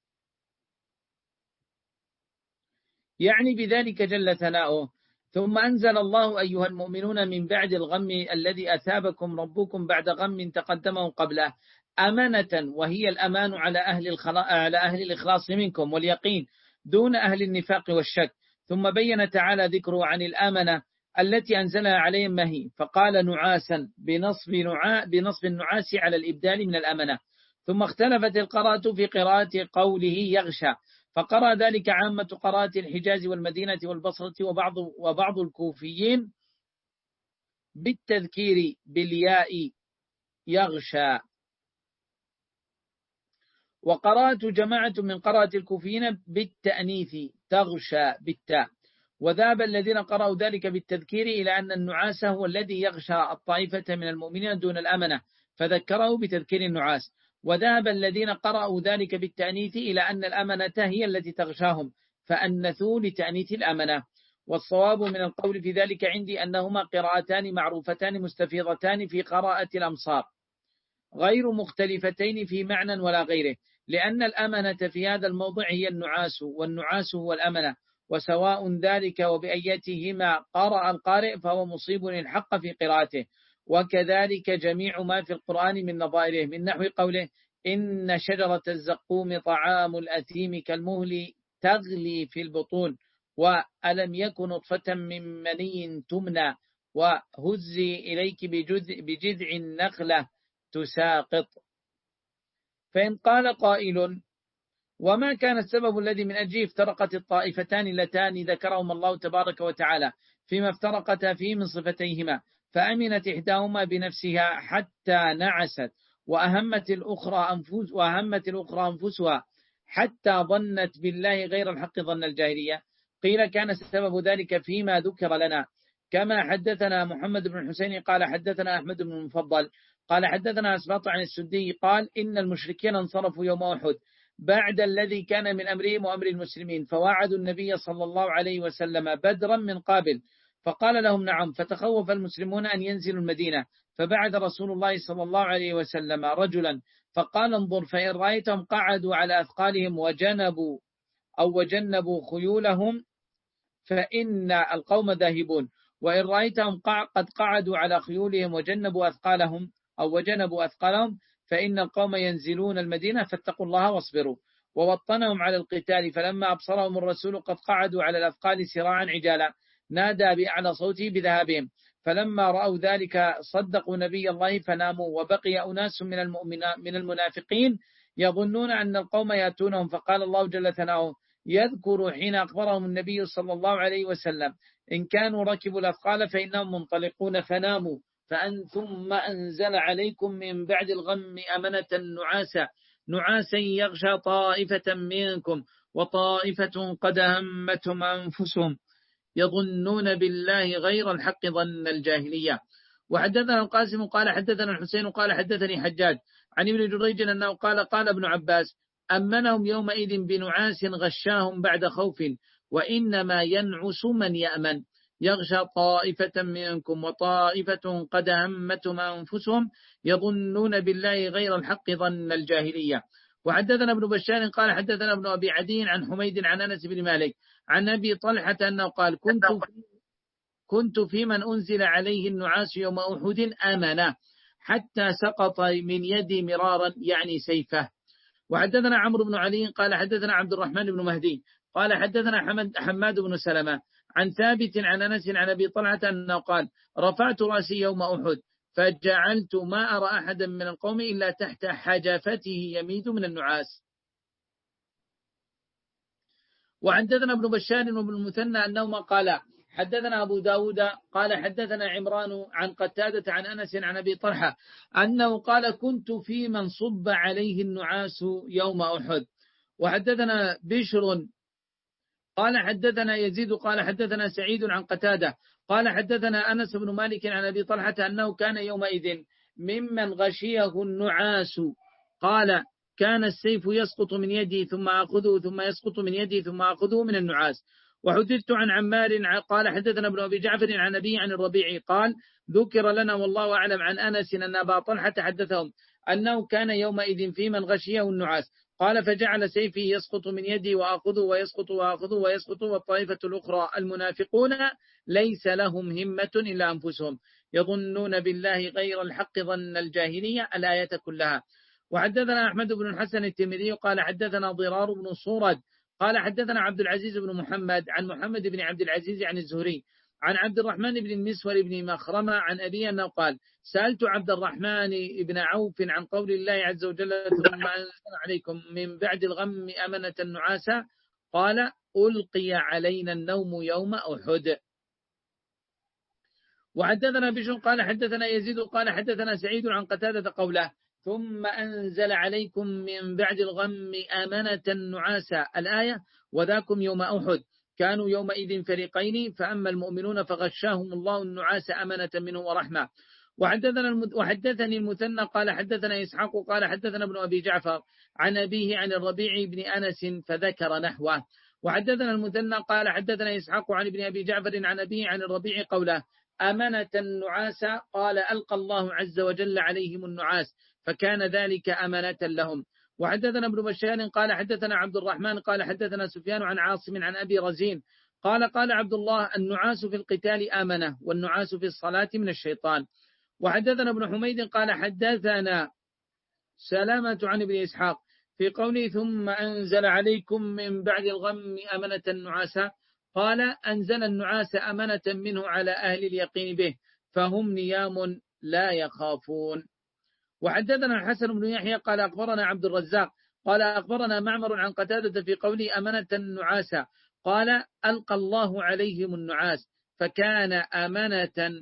يعني بذلك جل ثناؤه ثم أنزل الله أيها المؤمنون من بعد الغم الذي أثابكم ربكم بعد غم تقدمه قبله أمانة، وهي الأمان على أهل, الخلا... على أهل الإخلاص منكم واليقين دون أهل النفاق والشك. ثم بين تعالى ذكره عن الآمنة التي أنزلها عليهم ما هي، فقال نعاسا بنصب, نعا... بنصب النعاس على الإبدال من الأمنة. ثم اختلفت القراءة في قراءة قوله يغشى، فقرأ ذلك عامة قراءة الحجاز والمدينة والبصرة وبعض, وبعض الكوفيين بالتذكير بالياء يغشى، وقرأت جماعة من قراءة الكوفيين بالتأنيث تغشى بالتاء. وذهب الذين قرأوا ذلك بالتذكير إلى أن النعاس هو الذي يغشى الطائفة من المؤمنين دون الأمنة فذكره بتذكير النعاس. وذهب الذين قرأوا ذلك بالتأنيث إلى أن الأمنة هي التي تغشاهم فأنثوا لتأنيث الأمنة. والصواب من القول في ذلك عندي أنهما قراءتان معروفتان مستفيضتان في قراءة الأمصار غير مختلفتين في معنى ولا غيره، لأن الأمنة في هذا الموضع هي النعاس والنعاس هو الأمنة، وسواء ذلك وبأيتهما قرأ القارئ فهو مصيب الحق في قراءته. وكذلك جميع ما في القرآن من نظائره من نحو قوله إن شجرة الزقوم طعام الأثيم كالمهل تغلي في البطون وألم يكن نطفة من مني تمنى وهزي إليك بجذع النخلة تساقط. فإن قال قائل وما كان السبب الذي من أجله افترقت الطائفتان اللتان ذكرهما الله تبارك وتعالى فيما افترقتا فيه من صفتيهما، فأمنت إحداهما بنفسها حتى نعست وأهمت الأخرى أنفس وأهمت الأخرى أنفسها حتى ظنت بالله غير الحق ظن الجاهلية. قيل كان سبب ذلك فيما ذكر لنا، كما حدثنا محمد بن الحسين قال حدثنا أحمد بن المفضل قال حدثنا أسباط عن السدي قال إن المشركين انصرفوا يوم أحد بعد الذي كان من أمرهم وأمر المسلمين، فواعدوا النبي صلى الله عليه وسلم بدرا من قابل، فقال لهم نعم، فتخوف المسلمون أن ينزلوا المدينة، فبعث رسول الله صلى الله عليه وسلم رجلا فقال انظر فإن رأيتهم قعدوا على أثقالهم وجنبوا أو وجنبوا خيولهم فإن القوم ذاهبون، وإن رأيتهم قد قعدوا على خيولهم وجنبوا أثقالهم أو وجنبوا أثقالهم فإن القوم ينزلون المدينة فاتقوا الله واصبروا. ووطنهم على القتال، فلما أبصرهم الرسول قد قعدوا على الأثقال سراعا عجالا نادى بأعلى صوته بذهابهم، فلما رأوا ذلك صدقوا نبي الله فناموا، وبقي أناس من من المنافقين يظنون أن القوم يأتونهم، فقال الله جل ثناؤه يذكر حين أخبرهم النبي صلى الله عليه وسلم إن كانوا ركبوا الأثقال فإنهم منطلقون فناموا، فأن ثم أنزل عليكم من بعد الغم أمنة نعاسا نعاسا يغشى طائفة منكم وطائفة قد همتهم أنفسهم يظنون بالله غير الحق ظن الجاهلية. وحدثنا القاسم قال حدثنا الحسين قال حدثني حجاج عن ابن جريج أنه قال قال ابن عباس أمنهم يومئذ بنعاس غشاهم بعد خوف وإنما ينعس من يأمن يغشى طائفة منكم وطائفة قد همتهم أنفسهم يظنون بالله غير الحق ظن الجاهلية. وحدثنا ابن بشار قال حدثنا ابن أبي عدي عن حميد عن أنس بن مالك عن أبي طلحة أنه قال كنت كنت في من أنزل عليه النعاس يوم أحد آمنا حتى سقط من يدي مرارا يعني سيفه. وحدثنا عمرو بن علي قال حدثنا عبد الرحمن بن مهدي قال حدثنا حمد حماد بن سلمة عن ثابت عن أنس عن أبي طلحة أنه قال رفعت رأسي يوم أحد فجعلت ما أرى أحدا من القوم إلا تحت حجافته يميد من النعاس. وحدثنا ابن بشار وابن المثنى أنهما قال حدثنا أبو داود قال حدثنا عمران عن قتادة عن أنس عن أبي طلحة أنه قال كنت في من صب عليه النعاس يوم أحد. وحدثنا بشر قال حدثنا يزيد قال حدثنا سعيد عن قتادة قال حدثنا أنس بن مالك عن أبي طلحة أنه كان يومئذ ممن غشيه النعاس قال كان السيف يسقط من يدي ثم أخذه ثم يسقط من يدي ثم أخذه من النعاس. وحدثت عن عمار قال حدثنا ابن أبي جعفر عن أبي عن الربيع قال ذكر لنا والله أعلم عن أنس أن أبا طلحة حدثهم أنه كان يومئذ في من غشيه النعاس قال فجعل سيفي يسقط من يدي وأخذه ويسقط وأخذه ويسقط والطائفة الأخرى المنافقون ليس لهم همة إلا أنفسهم يظنون بالله غير الحق ظن الجاهلية الآية كلها. وحدثنا أحمد بن الحسن الترمذي قال حدثنا ضرار بن صورد قال حدثنا عبد العزيز بن محمد عن محمد بن عبد العزيز عن الزهري عن عبد الرحمن بن المسور بن مخرمة عن أبي أنه قال سألت عبد الرحمن بن عوف عن قول الله عز وجل ثم أنزل عليكم من بعد الغم أمنة النعاسة قال ألقي علينا النوم يوم أحد. وحدثنا بشر قال حدثنا يزيد قال حدثنا سعيد عن قتادة قوله ثم أنزل عليكم من بعد الغم أمنة النعاسة الآية وذاكم يوم أحد كانوا يومئذ فريقين فأما المؤمنون فغشاهم الله النعاس أمنة منه ورحمة. وحدثنا المد... وحدثني المثنى قال حدثنا إسحاق قال حدثنا ابن أبي جعفر عن أبيه عن الربيع بن أنس فذكر نحوه. وحدثنا المثنى قال حدثنا إسحاق عن ابن أبي جعفر عن أبيه عن الربيع قوله أمنة النعاس قال ألقى الله عز وجل عليهم النعاس فكان ذلك أمنة لهم. وحدثنا ابن بشار قال حدثنا عبد الرحمن قال حدثنا سفيان عن عاصم عن أبي رزين قال قال عبد الله النعاس في القتال آمنة والنعاس في الصلاة من الشيطان. وحدثنا ابن حميد قال حدثنا سلامة عن ابن إسحاق في قوله ثم أنزل عليكم من بعد الغم أمنة النعاسة قال أنزل النعاس أمنة منه على أهل اليقين به فهم نيام لا يخافون. وحدثنا الحسن بن يحيى قال أخبرنا عبد الرزاق قال أخبرنا معمر عن قتادة في قوله أمنة النعاسة قال ألقى الله عليهم النعاس فكان أمنة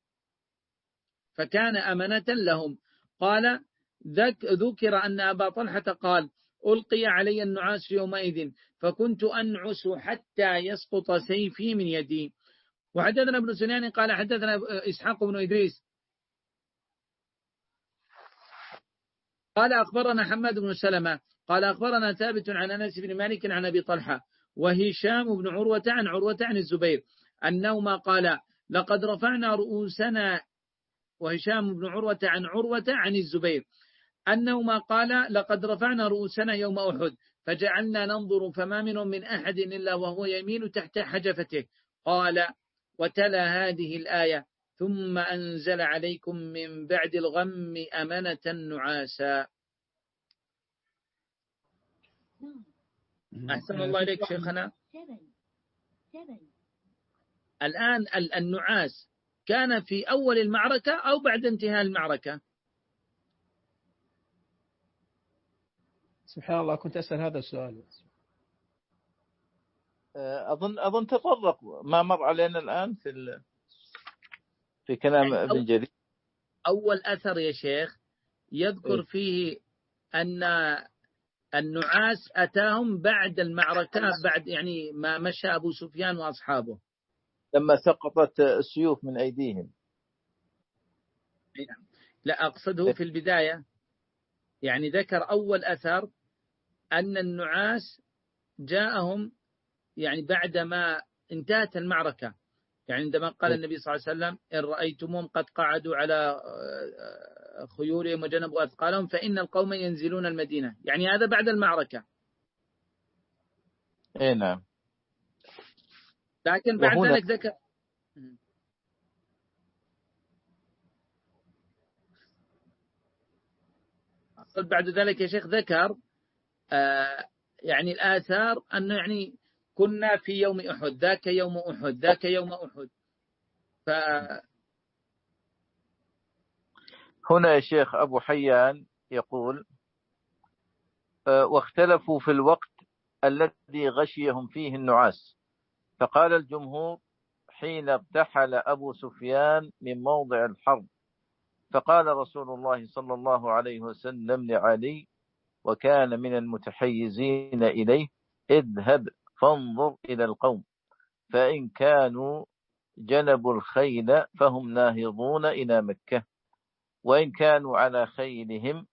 فكان أمنة لهم. قال ذكر أن أبا طلحة قال ألقي علي النعاس يومئذ فكنت أنعس حتى يسقط سيفي من يدي. وحدثنا ابن سنان قال حدثنا إسحاق بن إدريس قال أخبرنا حماد بن سلمة قال أخبرنا ثابت عن أنس بن مالك عن أبي طلحة وهشام بن عروة عن عروة عن الزبير أنهما قال لقد رفعنا رؤوسنا وهشام بن عروة عن عروة عن الزبير أنهما قال لقد رفعنا رؤوسنا يوم أحد فجعلنا ننظر فما منهم من أحد إلا وهو يميل تحت حجفته قال وتلا هذه الآية ثم أنزل عليكم من بعد الغم أمنة نعاسا. أحسن الله إليك شيخنا. الآن النعاس كان في أول المعركة أو بعد انتهاء المعركة؟ سبحان الله كنت أسأل هذا السؤال. أظن أظن تطرق ما مر علينا الآن في ال... في كلام يعني ابن جرير. أول أثر يا شيخ يذكر فيه أن النعاس أتاهم بعد المعركة بعد يعني ما مشى أبو سفيان وأصحابه لما سقطت السيوف من أيديهم. لا أقصده في البداية، يعني ذكر أول أثر أن النعاس جاءهم يعني بعدما انتهت المعركة، يعني عندما قال النبي صلى الله عليه وسلم إن رأيتموهم قد قعدوا على خيولهم وجنبوا أثقالهم فإن القوم ينزلون المدينة، يعني هذا بعد المعركة. إيه نعم. لكن بعد ذلك ذكر بعد ذلك يا شيخ ذكر آه يعني الآثار أنه يعني كنا في يوم أحد، ذاك يوم أحد، ذاك يوم أحد. ف هنا يا شيخ أبو حيان يقول آه واختلفوا في الوقت الذي غشيهم فيه النعاس، فقال الجمهور حين ارتحل أبو سفيان من موضع الحرب، فقال رسول الله صلى الله عليه وسلم لعلي وكان من المتحيزين إليه اذهب فانظر إلى القوم فإن كانوا جنبوا الخيل فهم ناهضون إلى مكة، وإن كانوا على خيلهم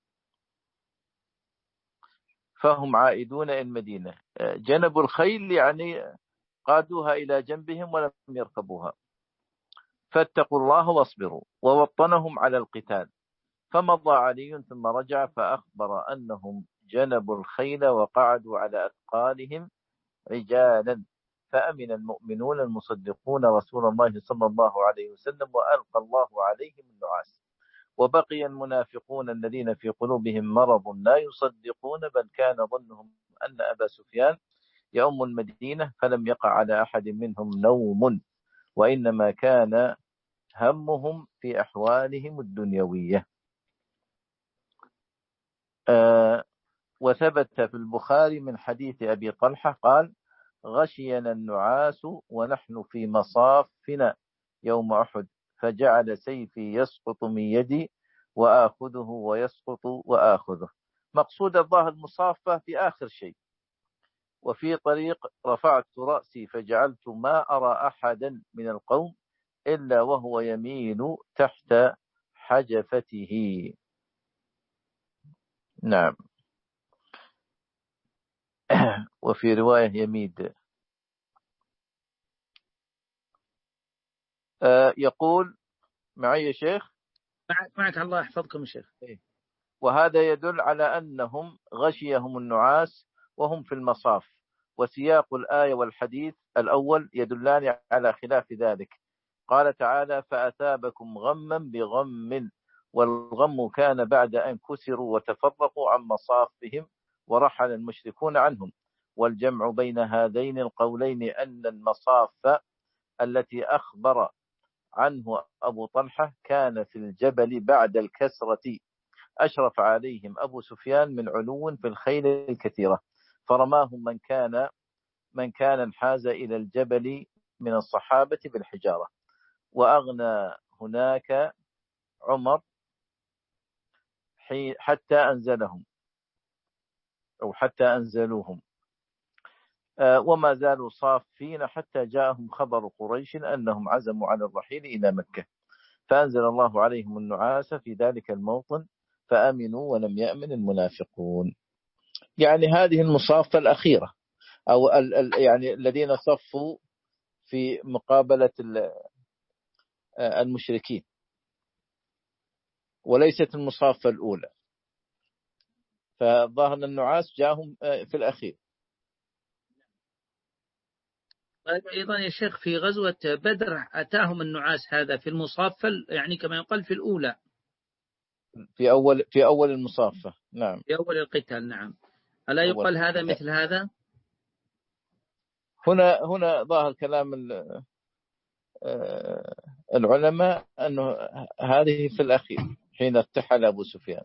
فهم عائدون إلى المدينة. جنبوا الخيل يعني قادوها إلى جنبهم ولم يركبوها، فاتقوا الله واصبروا، ووطنهم على القتال. فمضى علي ثم رجع فأخبر أنهم جنبوا الخيل وقعدوا على أثقالهم رجالا، فأمن المؤمنون المصدقون رسول الله صلى الله عليه وسلم وألقى الله عليهم النعاس، وبقي المنافقون الذين في قلوبهم مرض لا يصدقون، بل كان ظنهم أن أبا سفيان يؤم المدينة، فلم يقع على أحد منهم نوم، وإنما كان همهم في أحوالهم الدنيوية. آه وثبت في البخاري من حديث أبي طلحة قال غشينا النعاس ونحن في مصافنا يوم أحد، فجعل سيفي يسقط من يدي وآخذه ويسقط وآخذه. مقصود الظاهر المصافة في آخر شيء. وفي طريق رفعت رأسي فجعلت ما أرى أحدا من القوم إلا وهو يميل تحت حجفته. نعم. وفي رواية يميد. آه يقول معي يا شيخ؟ معك معك الله يحفظكم يا شيخ. وهذا يدل على أنهم غشيهم النعاس وهم في المصاف، وسياق الآية والحديث الأول يدلان على خلاف ذلك. قال تعالى فأثابكم غما بغم، والغم كان بعد أن كسروا وتفرقوا عن مصافهم ورحل المشركون عنهم. والجمع بين هذين القولين أن المصاف التي أخبر عنه أبو طلحة كان في الجبل بعد الكسرة، أشرف عليهم أبو سفيان من علو في الخيل الكثيرة، فرماهم من كان من كان انحاز إلى الجبل من الصحابة بالحجارة، وأغنى هناك عمر حتى أنزلهم أو حتى أنزلوهم، وما زالوا صافين حتى جاءهم خبر قريش أنهم عزموا على الرحيل إلى مكة، فأنزل الله عليهم النعاس في ذلك الموطن فأمنوا ولم يأمن المنافقون. يعني هذه المصافة الأخيرة، أو ال ال يعني الذين صفوا في مقابلة المشركين، وليست المصافة الأولى. فظاهر النعاس جاءهم في الأخير. أيضا يا شيخ في غزوة بدر أتاهم النعاس هذا في المصافة، يعني كما يقال في الأولى، في أول في أول المصافة. نعم، في أول القتال. نعم. ألا يقال هذا مثل هذا؟ هنا هنا ظاهر كلام العلماء أنه هذه في الأخير حين ارتحل أبو سفيان،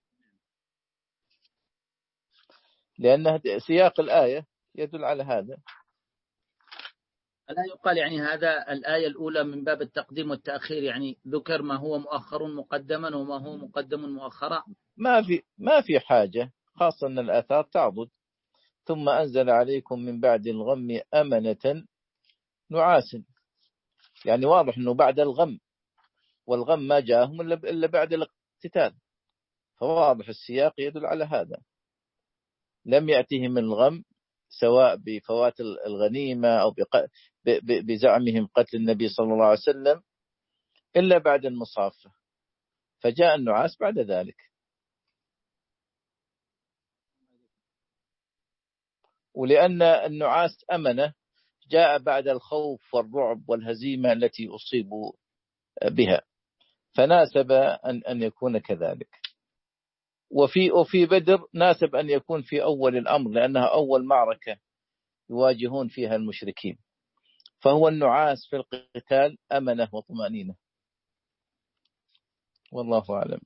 لأن سياق الآية يدل على هذا. ألا يقال يعني هذا الآية الأولى من باب التقديم والتأخير، يعني ذكر ما هو مؤخر مقدما وما هو مقدم مؤخرا؟ ما في ما في حاجة، خاصة أن الآثار تعضد. ثم أنزل عليكم من بعد الغم أمنة نعاسا، يعني واضح أنه بعد الغم، والغم ما جاءهم إلا بعد الاقتتال، فواضح السياق يدل على هذا. لم يأتهم الغم سواء بفوات الغنيمة أو بزعمهم قتل النبي صلى الله عليه وسلم إلا بعد المصافة، فجاء النعاس بعد ذلك. ولأن النعاس أمنة جاء بعد الخوف والرعب والهزيمة التي أصيبوا بها، فناسب أن أن يكون كذلك. وفي وفي بدر ناسب أن يكون في أول الأمر، لأنها أول معركة يواجهون فيها المشركين، فهو النعاس في القتال أمنة وطمأنينة. والله أعلم.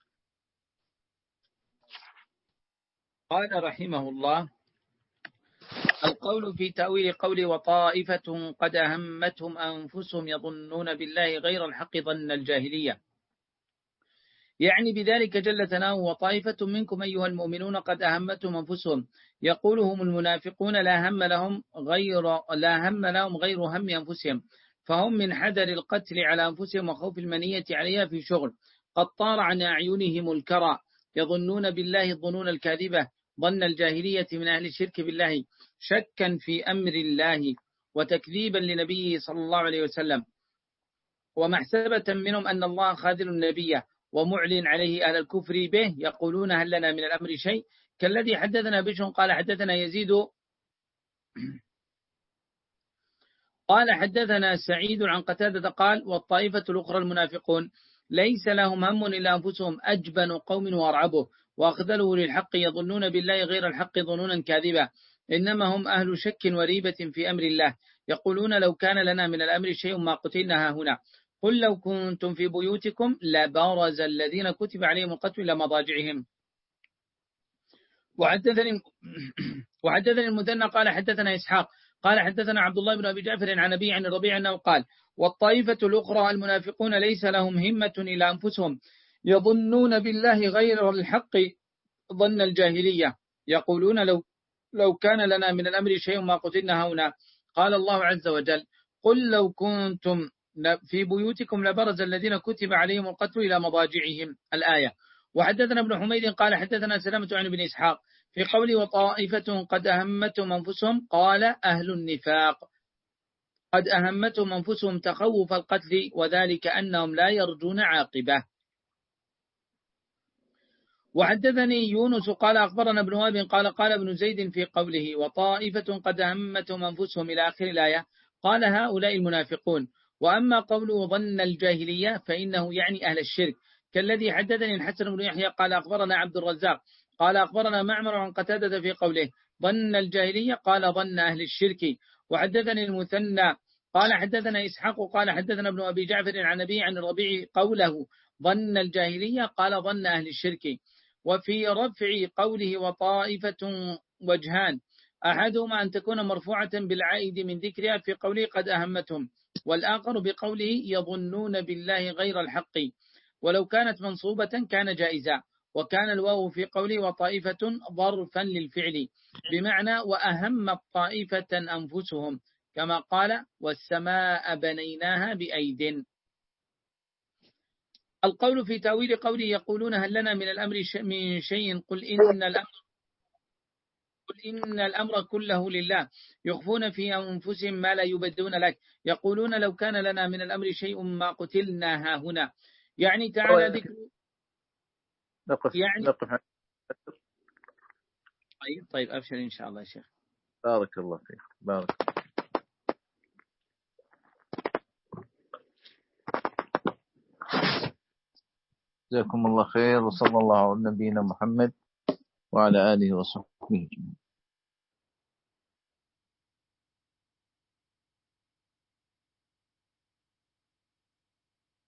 قال رحمه الله: القول في تأويل قول وطائفة قد أهمتهم أنفسهم يظنون بالله غير الحق ظن الجاهلية، يعني بذلك جل ثناؤه: وطائفة منكم أيها المؤمنون قد أهمتهم أنفسهم، يقولهم المنافقون لا هم لهم غير لا هم لهم غير هم أنفسهم، فهم من حذر القتل على أنفسهم وخوف المنية عليها في شغل، قد طار عن أعينهم الكرى، يظنون بالله الظنون الكاذبة ظن الجاهلية من أهل الشرك بالله، شكا في أمر الله وتكذيبا لنبيه صلى الله عليه وسلم، ومحسبة منهم أن الله خاذل النبي ومعلن عليه أهل الكفر به، يقولون هل لنا من الأمر شيء، كالذي حدثنا بشر قال حدثنا يزيد قال حدثنا سعيد عن قتادة قال: والطائفة الأخرى المنافقون ليس لهم هم إلا أنفسهم، أجبن قوم وأرعبه وأخذله للحق، يظنون بالله غير الحق ظنونا كاذبة، إنما هم أهل شك وريبة في أمر الله، يقولون لو كان لنا من الأمر شيء ما قتلنا هنا، قل لو كنتم في بيوتكم لبرز الذين كتب عليهم القتل إلى مضاجعهم. وحدثني وحدثني المثنى قال حدثنا إسحاق قال حدثنا عبد الله بن أبي جعفر عن أبي عن الربيع أنه قال: والطائفة الأخرى المنافقون ليس لهم همة إلى أنفسهم، يظنون بالله غير الحق ظن الجاهلية، يقولون لو لو كان لنا من الأمر شيء ما قتلنا هنا، قال الله عز وجل: قل لو كنتم في بيوتكم لبرز الذين كتب عليهم القتل إلى مضاجعهم، الآية. وحدثنا ابن حميد قال حدثنا سلامة عن ابن إسحاق في قوله وطائفة قد أهمتهم أنفسهم، قال أهل النفاق قد أهمتهم أنفسهم تخوف القتل، وذلك أنهم لا يرجون عاقبة. وحدثني يونس قال أخبرنا ابن وهب قال قال ابن زيد في قوله وطائفة قد أهمتهم أنفسهم إلى آخر الآية، قال هؤلاء المنافقون. وأما قوله ظن الجاهلية فإنه يعني أهل الشرك، كالذي حدثني الحسن بن يحيى قال أخبرنا عبد الرزاق قال أخبرنا معمر عن قتادة في قوله ظن الجاهلية قال ظن أهل الشرك. وحدثني المثنى قال حدثنا إسحاق قال حدثنا ابن أبي جعفر عن أبي عن الربيع قوله ظن الجاهلية قال ظن أهل الشرك. وفي رفع قوله وطائفة وجهان، أحدهما أن تكون مرفوعة بالعائد من ذكرها في قوله قد أهمتهم، والآخر بقوله يظنون بالله غير الحق، ولو كانت منصوبة كان جائزا، وكان الواو في قوله وطائفة ظرفا للفعل بمعنى وأهم طائفة أنفسهم، كما قال والسماء بنيناها بأيد. القول في تأويل قوله يقولون هل لنا من الأمر من شيء، قل إن الأمر قل إن الأمر كله لله، يخفون في أنفسهم ما لا يبدون لك، يقولون لو كان لنا من الأمر شيء ما قتلنا ها هنا، يعني تعالى ذكر نقف يعني نقف طيب طيب أبشر إن شاء الله يا شيخ. بارك الله فيك. بارك. جزاكم الله خير، وصلى الله على نبينا محمد وعلى آله وصحبه.